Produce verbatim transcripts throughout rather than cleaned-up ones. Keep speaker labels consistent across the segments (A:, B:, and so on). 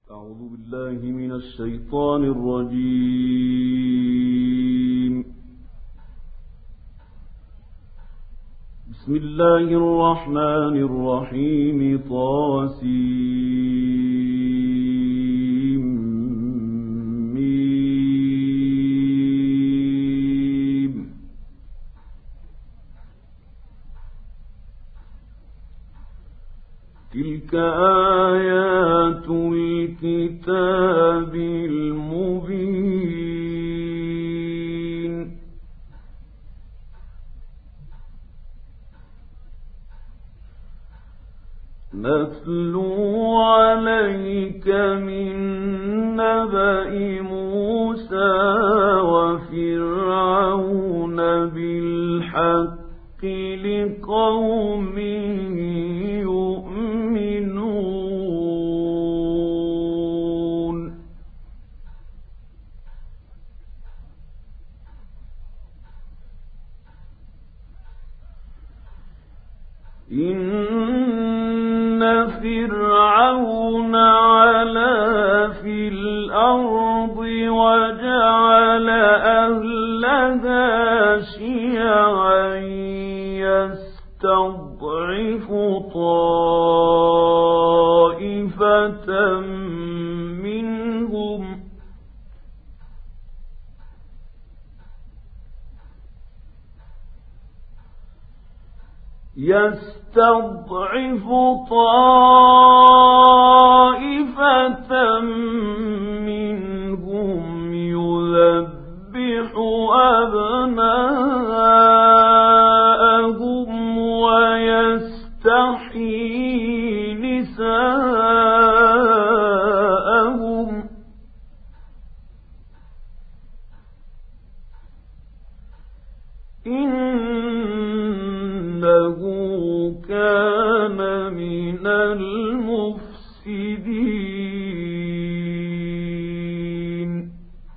A: أعوذ بالله من الشيطان الرجيم. بسم الله الرحمن الرحيم. طاسيم ميم. تلك آيات الكتاب المبين. نتلو عليك من نبأ موسى وفرعون بالحق لقوم يؤمنون. إن فرعون علا في الأرض وجعل أهلها شيعا يستضعف طائفة منهم يستضعف طائفة منهم يذبح أبناءهم ويستحيي نساءهم إنه كان من المفسدين.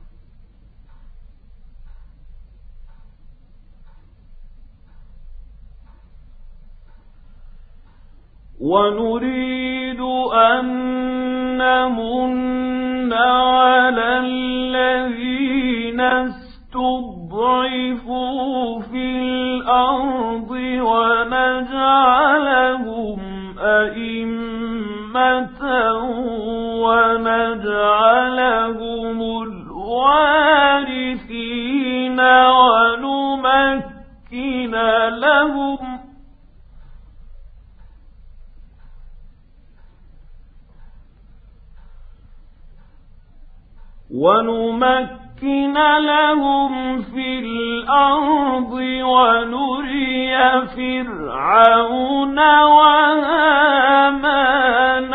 A: ونريد أن نمن على الذين استضعفوا في الأرض ونجعلهم أئمة ونجعلهم الوارثين ونمكن لهم ونمكن لهم في الأرض ونري فرعون وهامان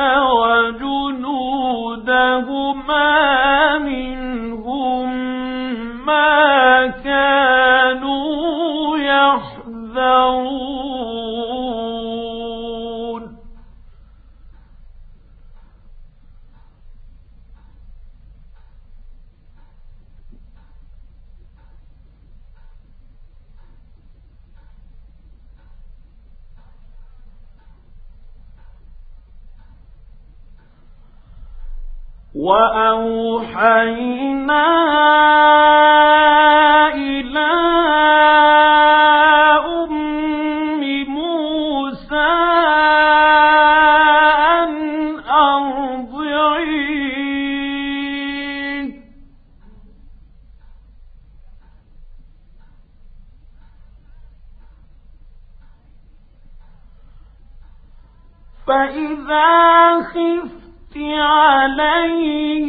A: وجنودهما منهم ما كانوا يحذرون. وأوحينا إلى أم موسى أن أرضعيه فإذا خفت عليه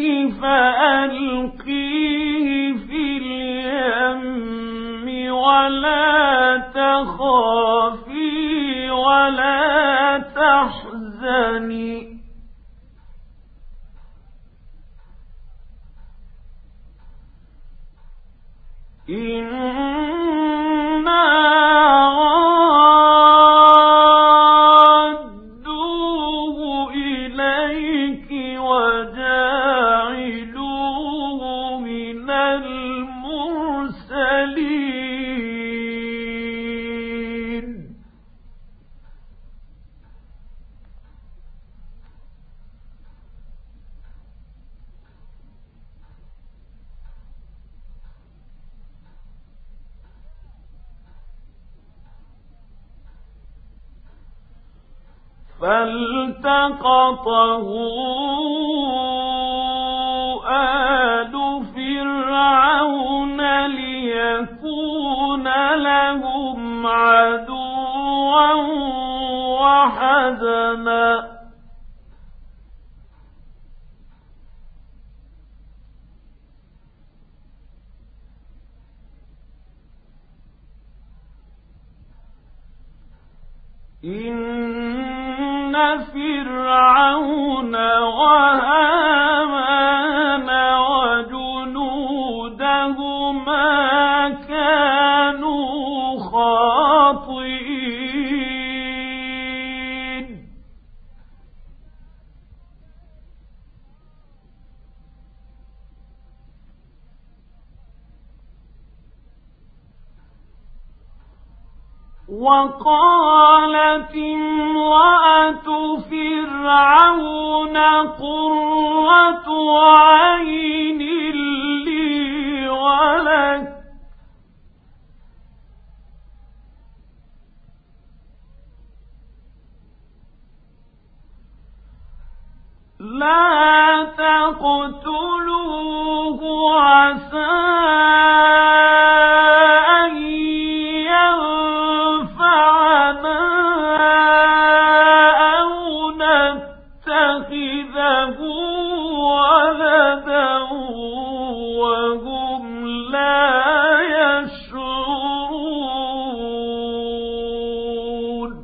A: فألقيه في اليم ولا تخافي ولا تحزني إنا رادوه إليك وجاعلوه من المرسلين. فالتقطه آل فرعون ليكون لهم عدوا وحزنا إن فرعون وهامان وجنودهما كانوا خاطئين وقالت امرأة فرعون قرة عين لي ولك لا تقتلوه عسى أن ينفعنا أو نتخذه ولدا وهم لا يشعرون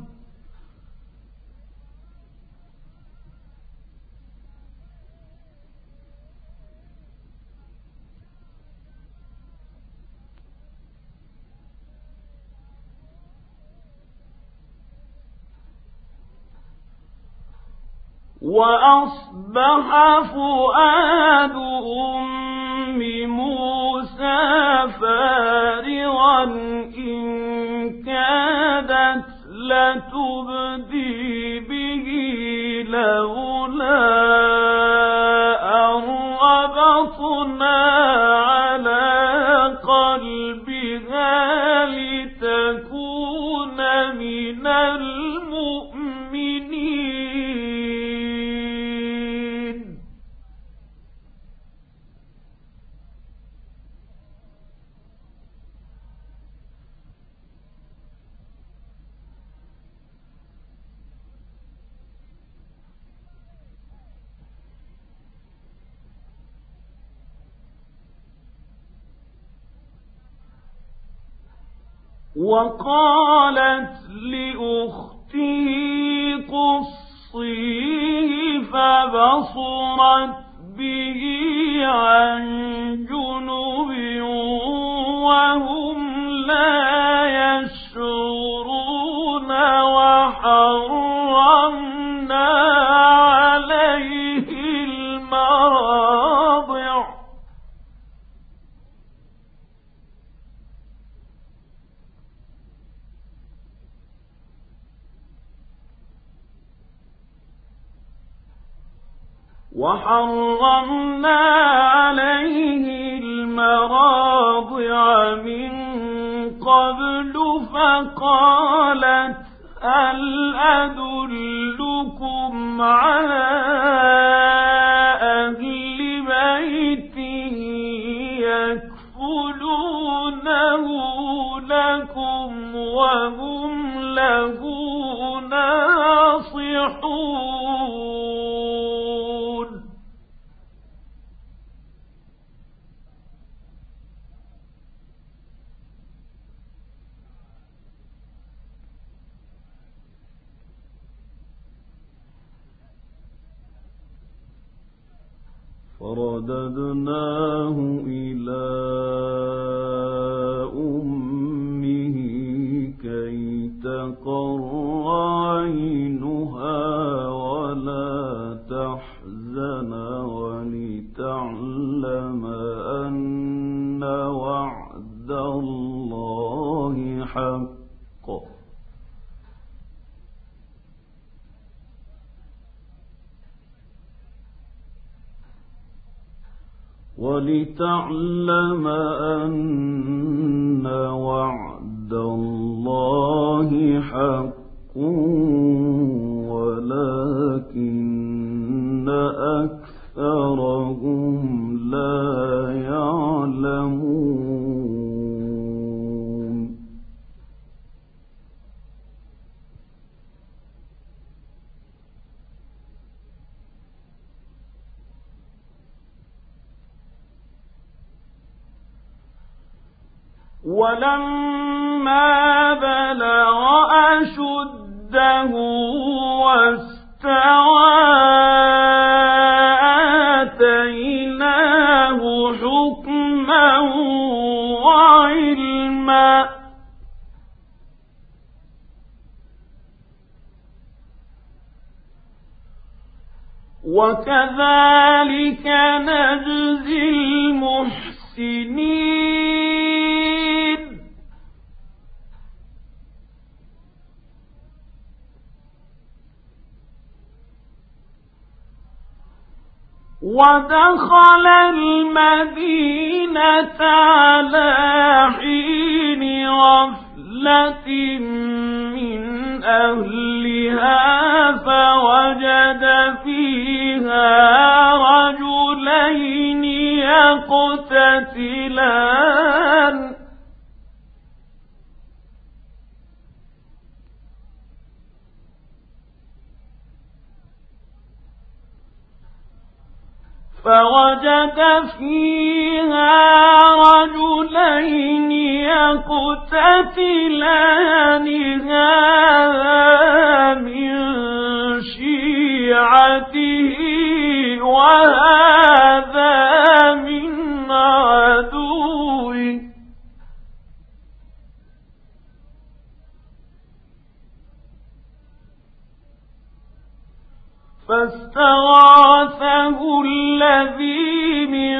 A: وأصبح فؤاد أم موسى فارغا إن كادت لتبدي به لولا أن ربطنا على قلبها لتكون من المؤمنين وقالت لأخته قصيه فبصرت به عن جنب وهم لا يشعرون وحرمنا عليه المراضع وحرمنا عليه المراضع من قبل فقالت هل أدلكم على أهل بيت يكفلونه لكم وهم له ناصحون فرددناه إلى أمه كي تقر عينها ولا تحزن ولتعلم أن وعد الله حق ولتعلم أن وعد الله حق ولا أكثرهم لا يعلمون. ولما بلغ أشده واستوى آتيناه حكما وعلما وكذلك نجزي المحسنين. ودخل المدينة على حين غفلة من أهلها فوجد فيها رجلين يقتتلان فوجد فيها رجلين يقتتلان هذا من شيعته وهذا من عدوه فاستغاثه الذي من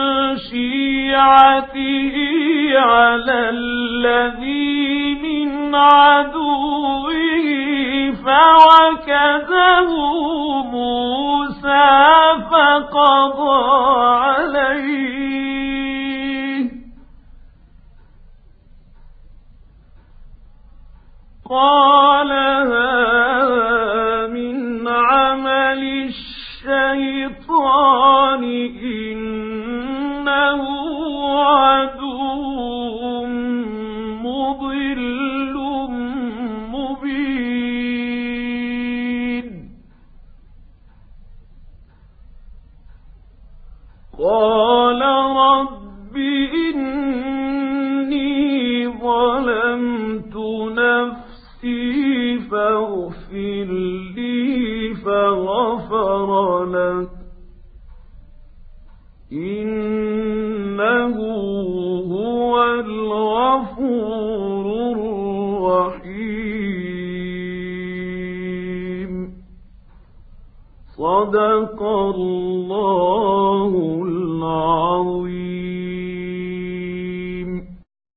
A: شيعته على الذي من عدوه فوكزه موسى فقضى عليه قال هذا من عمل الشيطان إنه عدو مضل مبين. قال رب إني ظلمت نفسي فاغفر لي فغفر له إنه هو الغفور الرحيم. صدق الله العظيم.